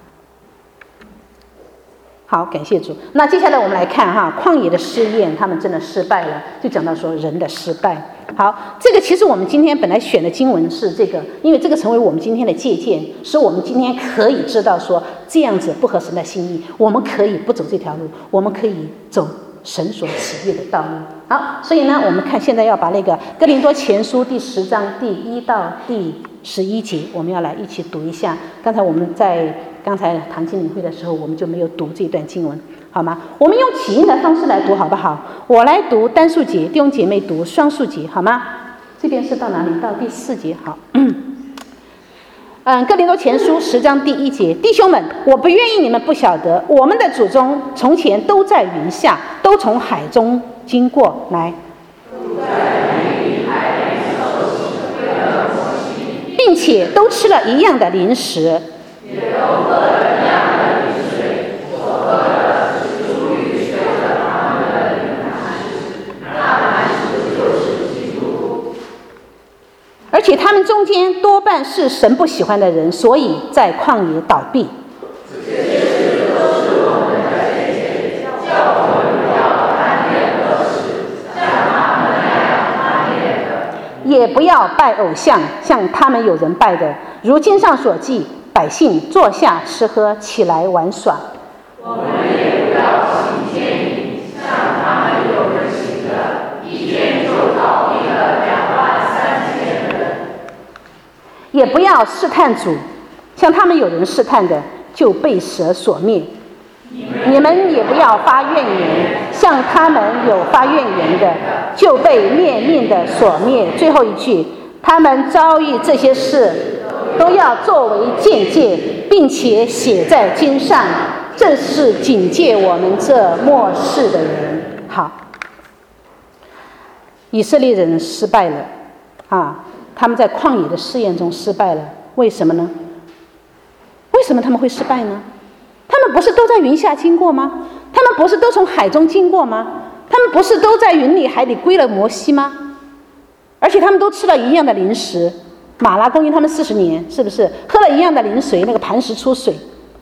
好，感谢主。那接下来我们来看旷野的试验，他们真的失败了，就讲到说人的失败。好，这个其实我们今天本来选的经文是这个，因为这个成为我们今天的借鉴，使我们今天可以知道说这样子不合神的心意，我们可以不走这条路，我们可以走神所喜悦的道路。好，所以呢，我们看现在要把那个哥林多前书第10章第1到第11节，我们要来一起读一下。刚才堂经领会的时候，我们就没有读这段经文，好吗？我们用起印的方式来读，好不好？我来读单数节，弟兄姐妹读双数节，好吗？这边是到哪里？到第4节，好。哥林多前书10章第1节，弟兄们，我不愿意你们不晓得，我们的祖宗从前都在云下，都从海中经过来，并且都吃了一样的零食，也都喝了一样的灵水，所喝的是出于随着他们的灵磐石，那磐石就是基督。而且他们中间多半是神不喜欢的人，所以在旷野倒闭。这些事都是我们的借鉴，叫我们不要贪恋恶事，像他们那样贪恋的，也不要拜偶像，像他们有人拜的。如经上所记，百姓坐下吃喝，起来玩耍。我们也不要行奸淫，像他们有人行的，一天就倒闭了23000人。也不要试探主，像他们有人试探的，就被蛇所灭。你们也不要发怨言，像他们有发怨言的，就被灭命的所灭。最后一句，他们遭遇这些事，都要作为鉴戒，并且写在经上，这是警戒我们这末世的人。好，以色列人失败了他们在旷野的试验中失败了。为什么呢？为什么他们会失败呢？他们不是都在云下经过吗？他们不是都从海中经过吗？他们不是都在云里海里归了摩西吗？而且他们都吃了一样的零食，马拉供应他们40年，是不是喝了一样的灵水，那个磐石出水？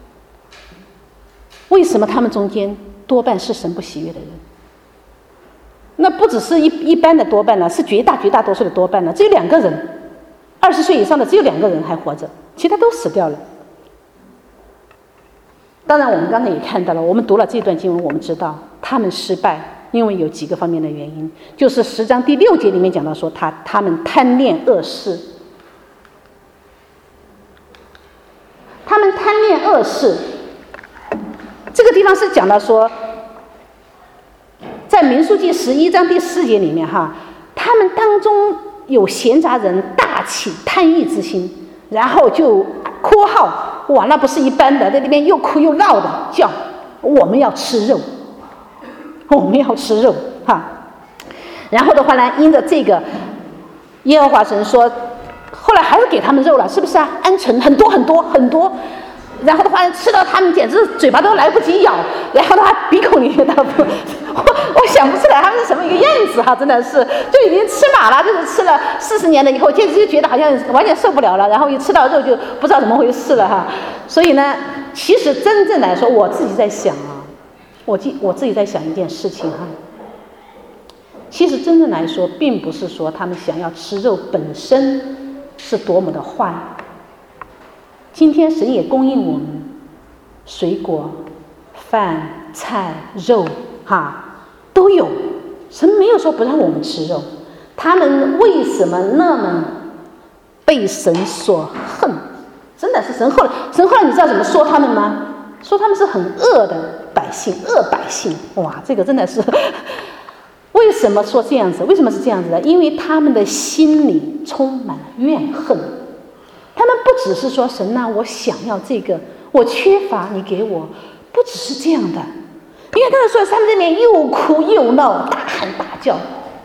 为什么他们中间多半是神不喜悦的人？那不只是一般的多半了，是绝大多数的多半了。只有2个人，20岁以上的只有2个人还活着，其他都死掉了。当然我们刚才也看到了，我们读了这段经文，我们知道他们失败因为有几个方面的原因，就是10章第6节里面讲到说他们贪恋恶事。他们贪恋恶事，这个地方是讲到说，在民数记11章第4节里面他们当中有闲杂人大起贪欲之心，然后就括号哇，那不是一般的，在那边又哭又闹的叫我们要吃肉，我们要吃肉哈。然后的话呢，因着这个耶和华神说，后来还是给他们肉了，是不是啊？鹌鹑很多很多很多，然后的话吃到他们简直嘴巴都来不及咬，然后的话鼻孔里面我想不出来他们是什么一个样子哈，真的是就已经吃麻了，就是吃了40年了以后，简直就觉得好像完全受不了了，然后一吃到肉就不知道怎么回事了哈。所以呢，其实真正来说，我自己在想啊，我自己在想一件事情哈。其实真正来说，并不是说他们想要吃肉本身是多么的坏。今天神也供应我们水果、饭、菜、肉哈都有，神没有说不让我们吃肉。他们为什么那么被神所恨？真的是神后来你知道怎么说他们吗？说他们是很恶的百姓，恶百姓。哇，这个真的是为什么说这样子？为什么是这样子的？因为他们的心里充满了怨恨。他们不只是说神啊，我想要这个，我缺乏你给我，不只是这样的。因为他们说他们这边又哭又闹，大喊大叫，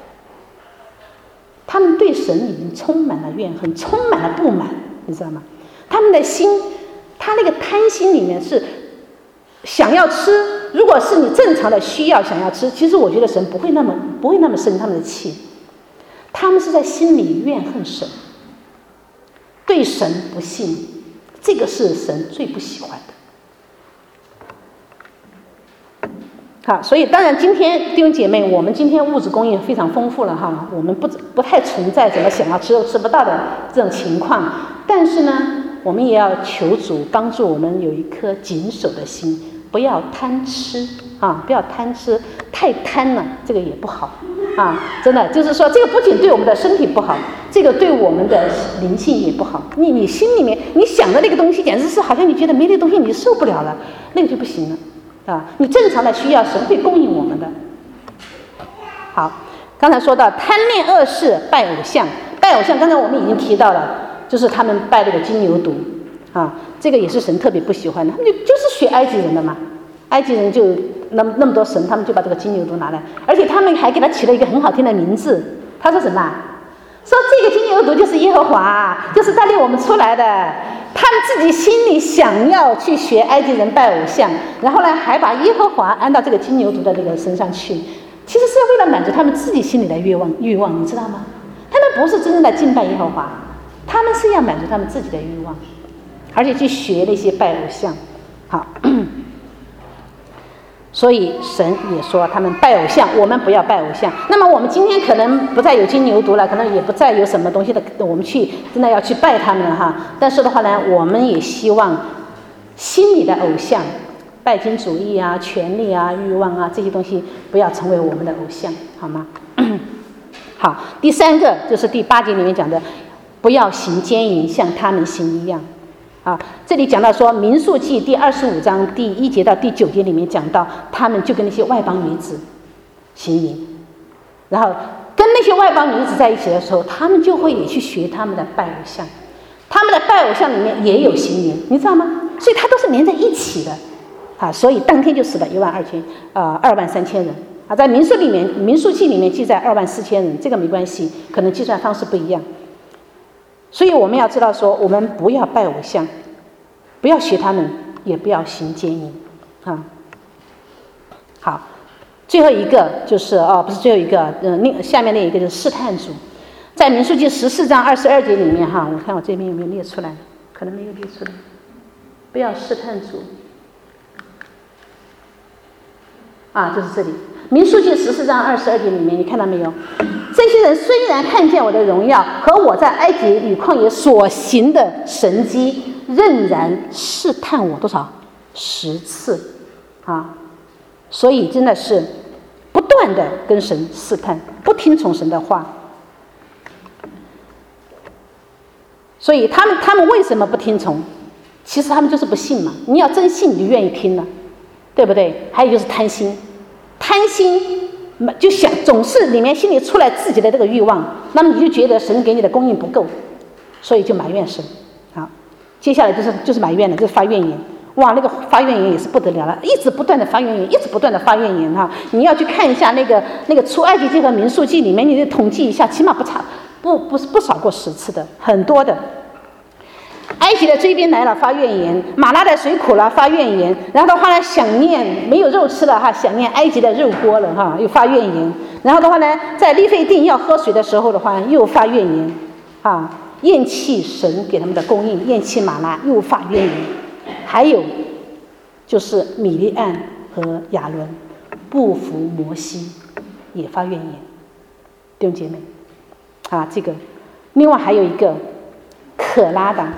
他们对神已经充满了怨恨，充满了不满，你知道吗？他们的心，他那个贪心里面是想要吃。如果是你正常的需要想要吃，其实我觉得神不会那么生他们的气，他们是在心里怨恨神，对神不信，这个是神最不喜欢的。好，所以当然今天弟兄姐妹，我们今天物质供应非常丰富了哈，我们不太存在什么想要吃肉吃不到的这种情况，但是呢，我们也要求主帮助我们有一颗谨守的心。不要贪吃啊！不要贪吃，太贪了，这个也不好啊！真的就是说，这个不仅对我们的身体不好，这个对我们的灵性也不好。你心里面你想的那个东西，简直是好像你觉得没那个东西你受不了了，那个就不行了啊！你正常的需要，神会供应我们的。好，刚才说到贪恋恶事、拜偶像，刚才我们已经提到了，就是他们拜那个金牛犊。啊，这个也是神特别不喜欢的，他们就是学埃及人的嘛，埃及人就那么多神，他们就把这个金牛犊拿来，而且他们还给他起了一个很好听的名字。他说什么？说这个金牛犊就是耶和华，就是带领我们出来的。他们自己心里想要去学埃及人拜偶像，然后呢还把耶和华安到这个金牛犊的那个身上去，其实是为了满足他们自己心里的欲望，你知道吗？他们不是真正的敬拜耶和华，他们是要满足他们自己的欲望。而且去学那些拜偶像，好，所以神也说他们拜偶像，我们不要拜偶像。那么我们今天可能不再有金牛犊了，可能也不再有什么东西的，我们去真的要去拜他们了哈。但是的话呢，我们也希望心里的偶像，拜金主义啊、权力啊、欲望啊这些东西不要成为我们的偶像，好吗？好，第三个就是第8节里面讲的，不要行奸淫，像他们行一样。啊，这里讲到说，《民数记》第25章第1节到第9节里面讲到，他们就跟那些外邦女子行淫，然后跟那些外邦女子在一起的时候，他们就会也去学他们的拜偶像，他们的拜偶像里面也有行淫，你知道吗？所以它都是连在一起的，啊，所以当天就死了23000人啊，在民数记里面记载24000人，这个没关系，可能计算方式不一样。所以我们要知道说，我们不要拜偶像，不要学他们，也不要行奸淫啊。好，最后一个就是不是最后一个，下面那一个就是试探主，在民数记14章22节里面哈，我看我这边有没有列出来，可能没有列出来。不要试探主啊，就是这里。民数记14章22节里面，你看到没有？这些人虽然看见我的荣耀和我在埃及与旷野所行的神迹，仍然试探我多少？10次啊！所以真的是不断的跟神试探，不听从神的话。所以他们为什么不听从？其实他们就是不信嘛。你要真信，你就愿意听了，对不对？还有就是贪心。贪心就想总是里面心里出来自己的这个欲望，那么你就觉得神给你的供应不够，所以就埋怨神。好， 接下来就是埋怨了，就是发怨言。哇，那个发怨言也是不得了了，一直不断的发怨言，一直不断的发怨言哈。你要去看一下那个出埃及记和民数记里面，你统计一下，起码不少过10次的，很多的。埃及的追兵来了，发怨言；马拉的水苦了，发怨言。然后的话呢，想念没有肉吃了哈，想念埃及的肉锅了哈，又发怨言。然后的话呢，在利非定要喝水的时候的话，又发怨言啊，厌弃神给他们的供应，厌弃马拉，又发怨言。还有就是米利暗和亚伦不服摩西，也发怨言。弟兄姐妹啊，这个另外还有一个可拉党，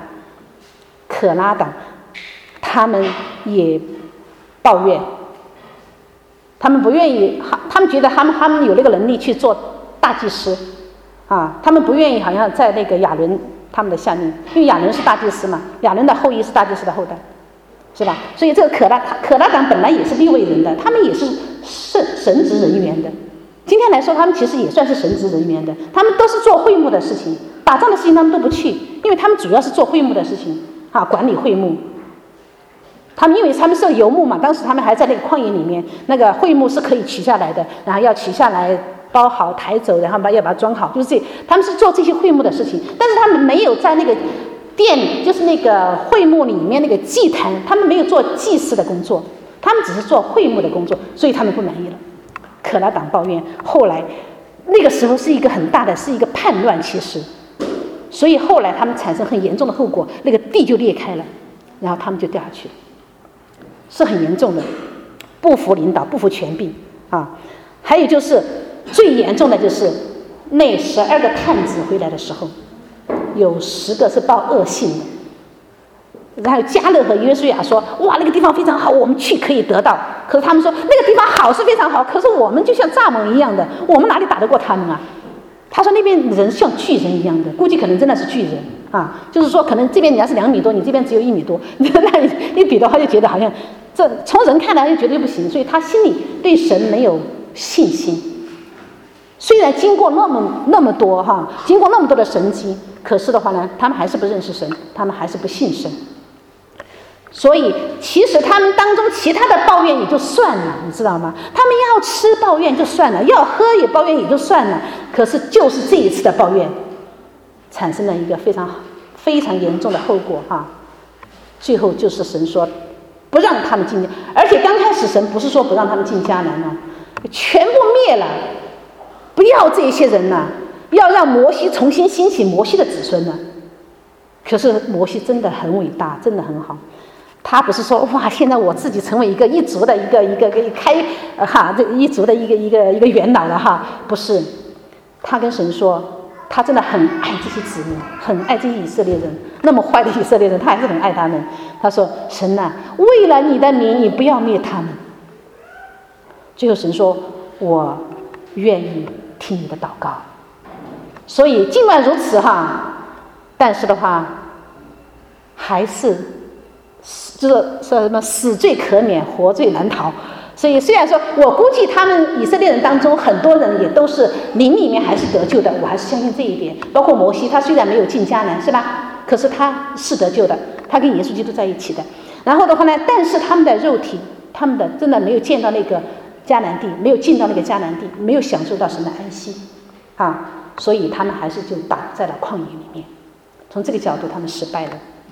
他们也抱怨，他们不愿意，他们觉得他们有那个能力去做大祭司啊，他们不愿意好像在那个亚伦他们的下面，因为亚伦是大祭司嘛，亚伦的后裔是大祭司的后代，是吧？所以这个可拉党本来也是利未人的，他们也是神职人员的。今天来说，他们其实也算是神职人员的，他们都是做会幕的事情，打仗的事情他们都不去，因为他们主要是做会幕的事情啊，管理会幕。因为他们是游牧嘛，当时他们还在那个旷野里面，那个会幕是可以取下来的，然后要取下来包好抬走，然后要把它装好，就是他们是做这些会幕的事情，但是他们没有在那个殿，就是那个会幕里面那个祭坛，他们没有做祭祀的工作，他们只是做会幕的工作，所以他们不满意了。可拉党抱怨，后来那个时候是一个很大的，是一个叛乱，其实，所以后来他们产生很严重的后果，那个地就裂开了，然后他们就掉下去了，是很严重的，不服领导，不服权柄啊。还有就是最严重的就是那12个探子回来的时候，有10个是报恶信的。然后迦勒和约书亚说：“哇，那个地方非常好，我们去可以得到。”可是他们说那个地方好是非常好，可是我们就像蚱蜢一样的，我们哪里打得过他们啊？他说那边人像巨人一样的，估计可能真的是巨人啊，就是说可能这边人家是2米多，你这边只有1米多，那一比的话就觉得好像这从人看来就绝对不行，所以他心里对神没有信心。虽然经过那么多哈，经过那么多的神迹，可是的话呢，他们还是不认识神，他们还是不信神。所以其实他们当中其他的抱怨也就算了，你知道吗？他们要吃抱怨就算了，要喝也抱怨也就算了，可是就是这一次的抱怨产生了一个非常非常严重的后果哈。最后就是神说不让他们进，而且刚开始神不是说不让他们进迦南呢，全部灭了，不要这些人呢，要让摩西重新兴起摩西的子孙呢。可是摩西真的很伟大，真的很好。他不是说哇，现在我自己成为一族的一个这一族的一个元老了哈，不是，他跟神说，他真的很爱这些子民，很爱这些以色列人，那么坏的以色列人，他还是很爱他们。他说：“神啊，为了你的名，你不要灭他们。”最后神说：“我愿意听你的祷告。”所以尽管如此哈，但是的话，还是。就是说什么死罪可免，活罪难逃。所以虽然说我估计他们以色列人当中很多人也都是灵里面还是得救的，我还是相信这一点。包括摩西，他虽然没有进迦南，是吧？可是他是得救的，他跟耶稣基督在一起的。然后的话呢，但是他们的肉体，他们的真的没有见到那个迦南地，没有进到那个迦南地，没有享受到神的安息啊，所以他们还是就倒在了旷野里面。从这个角度，他们失败了。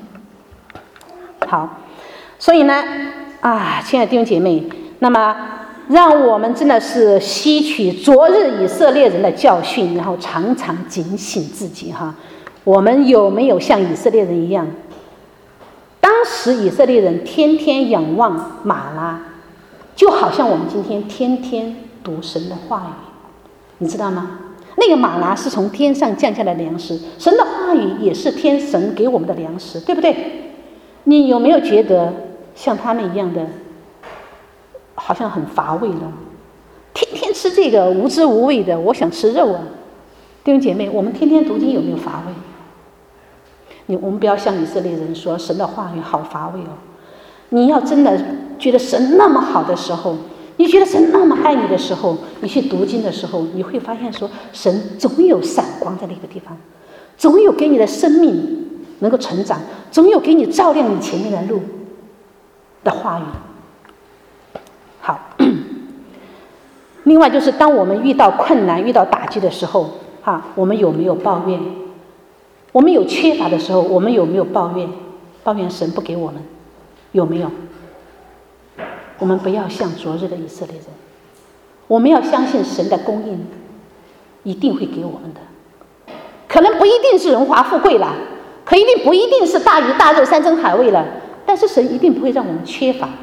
好，所以呢，亲爱的弟兄姐妹，那么让我们真的是吸取昨日以色列人的教训，然后常常警醒自己哈。我们有没有像以色列人一样？当时以色列人天天仰望玛拉，就好像我们今天天天读神的话语，你知道吗？那个玛拉是从天上降下的粮食，神的话语也是天神给我们的粮食，对不对？你有没有觉得像他们一样的，好像很乏味了？天天吃这个无滋无味的，我想吃肉啊！弟兄姐妹，我们天天读经有没有乏味？我们不要像以色列人说神的话语好乏味哦。你要真的觉得神那么好的时候，你觉得神那么爱你的时候，你去读经的时候，你会发现说神总有闪光在那个地方，总有给你的生命能够成长，总有给你照亮你前面的路的话语。好，另外就是当我们遇到困难、遇到打击的时候，我们有没有抱怨？我们有缺乏的时候，我们有没有抱怨？抱怨神不给我们，有没有？我们不要像昨日的以色列人，我们要相信神的供应一定会给我们的。可能不一定是荣华富贵了，不一定是大鱼大肉、山珍海味了，但是神一定不会让我们缺乏。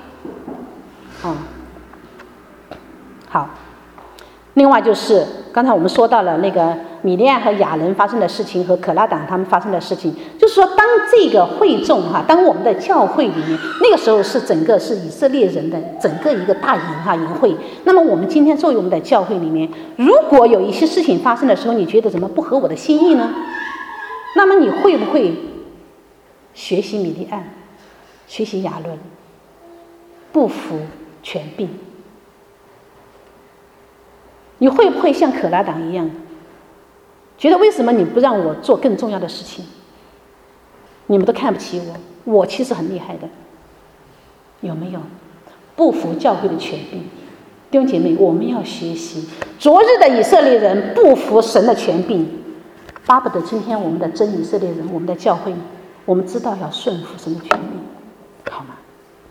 好，另外就是刚才我们说到了那个米利暗和亚伦发生的事情和可拉党他们发生的事情，就是说当这个会众当我们的教会里面，那个时候是整个是以色列人的整个一个大营会。那么我们今天作为我们的教会里面，如果有一些事情发生的时候，你觉得怎么不合我的心意呢？那么你会不会学习米利暗，学习亚伦，不服权柄？你会不会像可拉党一样，觉得为什么你不让我做更重要的事情？你们都看不起我，我其实很厉害的，有没有？不服教会的权柄。弟兄姐妹，我们要学习昨日的以色列人不服神的权柄，巴不得今天我们的真以色列人，我们的教会，我们知道要顺服神的权柄，好吗？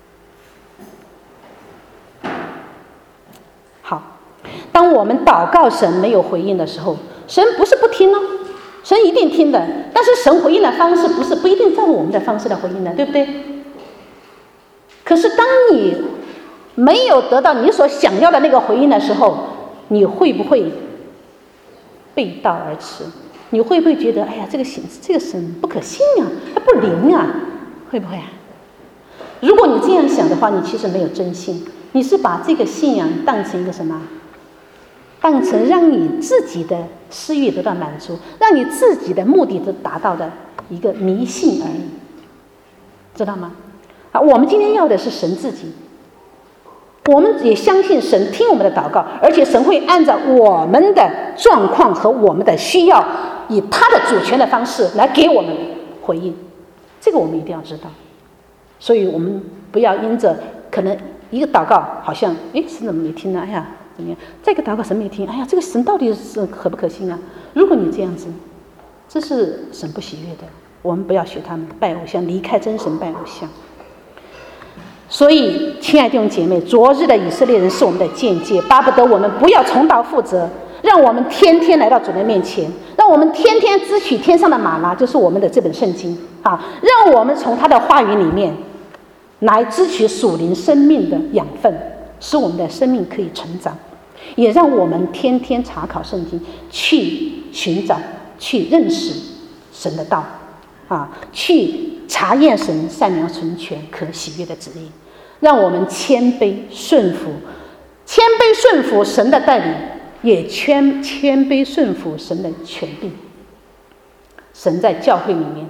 好，当我们祷告神没有回应的时候，神不是不听哦，神一定听的，但是神回应的方式不一定照我们的方式来回应的，对不对？可是当你没有得到你所想要的那个回应的时候，你会不会背道而驰？你会不会觉得哎呀，这个神不可信啊，它不灵啊？会不会啊？如果你这样想的话，你其实没有真信，你是把这个信仰当成一个什么？当成让你自己的私欲得到满足，让你自己的目的都达到的一个迷信而已，知道吗？我们今天要的是神自己，我们也相信神听我们的祷告，而且神会按照我们的状况和我们的需要，以他的主权的方式来给我们回应，这个我们一定要知道。所以我们不要因着可能一个祷告好像神怎么没听呢？哎呀怎么样？这个祷告神没听，哎呀这个神到底是可不可信啊？如果你这样子，这是神不喜悦的，我们不要学他们拜偶像，离开真神拜偶像。所以亲爱的弟兄姐妹，昨日的以色列人是我们的鉴戒，巴不得我们不要重蹈覆辙，让我们天天来到主的面前，让我们天天支取天上的玛拿，就是我们的这本圣经让我们从他的话语里面来支取属灵生命的养分，使我们的生命可以成长，也让我们天天查考圣经，去寻找去认识神的道去查验神善良纯全可喜悦的旨意，让我们谦卑顺服神的带领，也谦卑顺服神的权柄。神在教会里面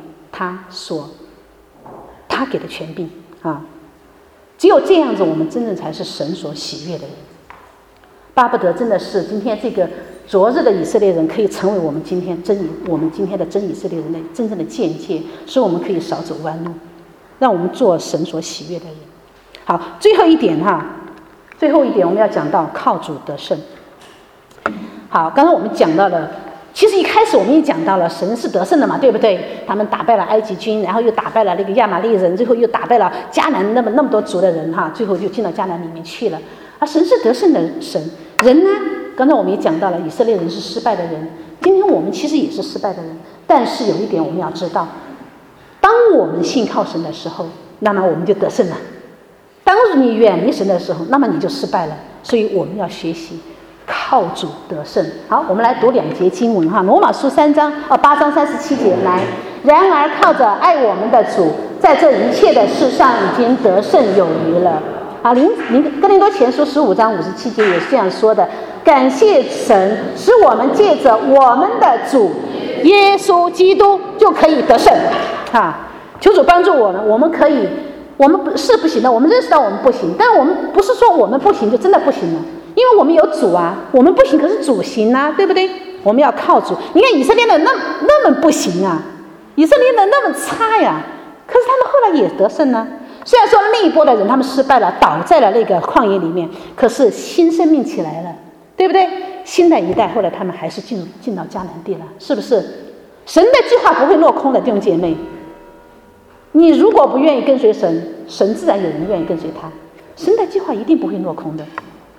他给的权柄只有这样子，我们真正才是神所喜悦的人。巴不得真的是今天这个昨日的以色列人可以成为我们今天的真以色列人的真正的见解，使我们可以少走弯路，让我们做神所喜悦的人。好，最后一点我们要讲到靠主得胜。好，刚刚我们讲到了，其实一开始我们也讲到了神是得胜的嘛，对不对？他们打败了埃及军，然后又打败了那个亚玛力人，最后又打败了迦南那么多族的人最后就进到迦南里面去了。神是得胜的神，人呢？刚才我们也讲到了，以色列人是失败的人，今天我们其实也是失败的人。但是有一点我们要知道，当我们信靠神的时候，那么我们就得胜了；当你远离神的时候，那么你就失败了。所以我们要学习靠主得胜。好，我们来读2节经文罗马书8章37节来。然而靠着爱我们的主，在这一切的事上已经得胜有余了。哥林多前书15章57节也是这样说的，感谢神，使我们借着我们的主耶稣基督就可以得胜求主帮助我们，我们是不行的，我们认识到我们不行，但我们不是说我们不行就真的不行了，因为我们有主我们不行可是主行对不对？我们要靠主。你看以色列人那么不行以色列人那么差呀，可是他们后来也得胜了。虽然说那一波的人他们失败了，倒在了那个旷野里面，可是新生命起来了，对不对？新的一代后来他们还是进到迦南地了，是不是？神的计划不会落空的，弟兄姐妹。你如果不愿意跟随神，神自然有人愿意跟随他。神的计划一定不会落空的。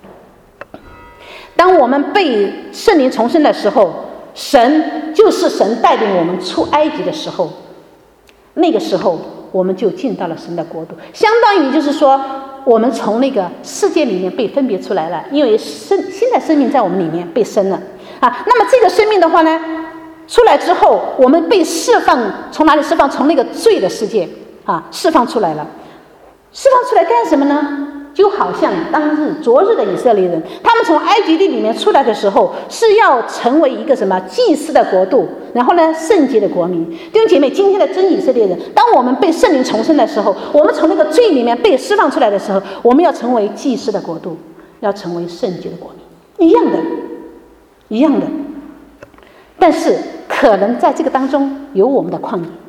当我们被圣灵重生的时候，神就是神带领我们出埃及的时候，那个时候我们就进到了神的国度，相当于就是说我们从那个世界里面被分别出来了，因为新的生命在我们里面被生了啊。那么这个生命的话呢，出来之后我们被释放，从哪里释放？从那个罪的世界啊释放出来了。释放出来干什么呢？就好像昨日的以色列人，他们从埃及地里面出来的时候，是要成为一个什么祭司的国度，然后呢圣洁的国民。弟兄姐妹，今天的真以色列人，当我们被圣灵重生的时候，我们从那个罪里面被释放出来的时候，我们要成为祭司的国度，要成为圣洁的国民，一样的。但是可能在这个当中有我们的旷野，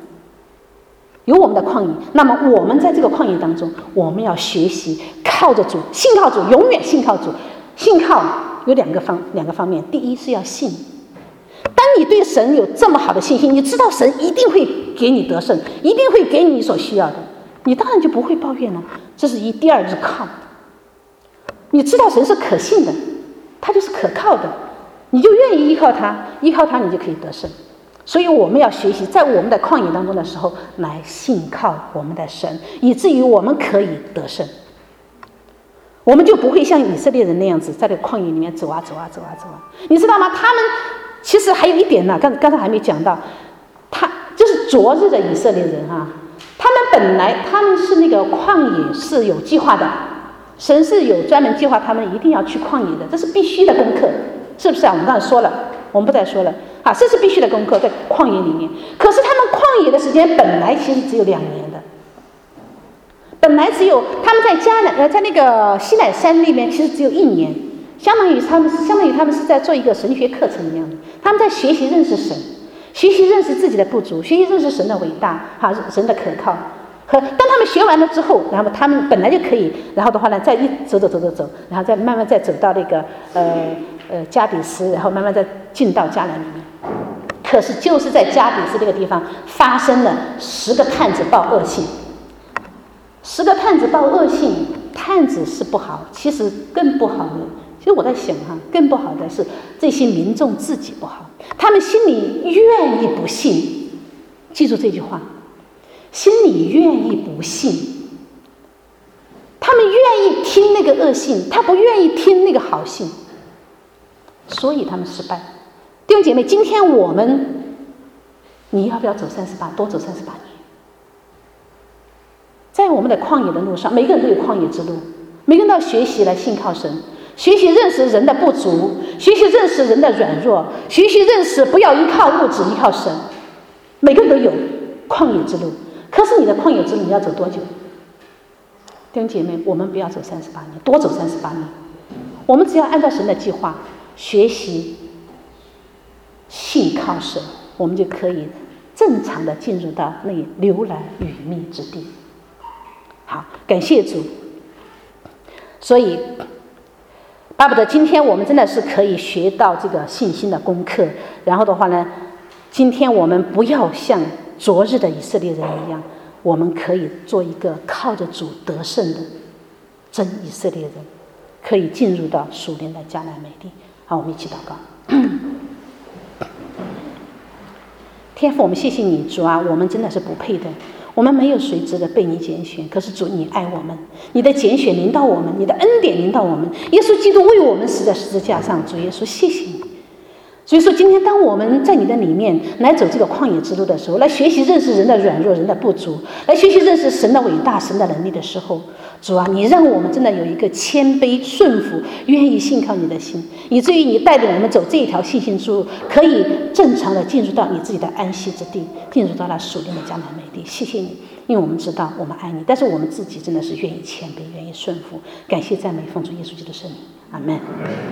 那么我们在这个旷野当中，我们要学习靠着主，信靠主，永远信靠主。信靠有两个方面，第一是要信。当你对神有这么好的信心，你知道神一定会给你得胜，一定会给你所需要的，你当然就不会抱怨了。这是一。第二是靠，你知道神是可信的，他就是可靠的，你就愿意依靠他，你就可以得胜。所以我们要学习在我们的旷野当中的时候来信靠我们的神，以至于我们可以得胜，我们就不会像以色列人那样子在这个旷野里面走啊。你知道吗？他们其实还有一点呢，刚才还没讲到，就是昨日的以色列人啊，他们本来他们是那个旷野是有计划的，神是有专门计划他们一定要去旷野的，这是必须的功课，是不是啊？我们刚才说了，我们不再说了啊，这是必须的功课，在旷野里面。可是他们旷野的时间本来其实只有2年的，本来只有他们在那个西乃山那边其实只有1年，相当于他们是在做一个神学课程一样的，他们在学习认识神，学习认识自己的不足，学习认识神的伟大神的可靠。当他们学完了之后，然后他们本来就可以，然后的话呢，再一走，然后再慢慢再走到那个加比斯，然后慢慢再进到迦南里面。可是就是在加比斯这个地方发生了10个探子报恶信。10个探子报恶信，探子是不好，其实更不好的，其实我在想更不好的是这些民众自己不好，他们心里愿意不信，记住这句话，心里愿意不信，他们愿意听那个恶信，他不愿意听那个好信，所以他们失败。弟兄姐妹，今天你要不要走38，多走38年？在我们的旷野的路上，每个人都有旷野之路，每个人都要学习来信靠神，学习认识人的不足，学习认识人的软弱，学习认识不要依靠物质，依靠神。每个人都有旷野之路，可是你的旷野之路你要走多久？弟兄姐妹，我们不要走38年，多走38年。我们只要按照神的计划学习信靠神，我们就可以正常的进入到那流奶与蜜之地。好，感谢主。所以巴不得今天我们真的是可以学到这个信心的功课，然后的话呢，今天我们不要像昨日的以色列人一样，我们可以做一个靠着主得胜的真以色列人，可以进入到属灵的迦南美地。好，我们一起祷告。天父，我们谢谢你，主啊，我们真的是不配的，我们没有谁值得被你拣选，可是主你爱我们，你的拣选临到我们，你的恩典临到我们，耶稣基督为我们死在十字架上，主耶稣谢谢你。所以说今天当我们在你的里面来走这个旷野之路的时候，来学习认识人的软弱，人的不足，来学习认识神的伟大，神的能力的时候，主啊，你让我们真的有一个谦卑顺服愿意信靠你的心，以至于你带领我们走这一条信心之路，可以正常的进入到你自己的安息之地，进入到那属灵的迦南美地。谢谢你，因为我们知道我们爱你，但是我们自己真的是愿意谦卑，愿意顺服。感谢赞美奉主耶稣基督的圣名，阿们。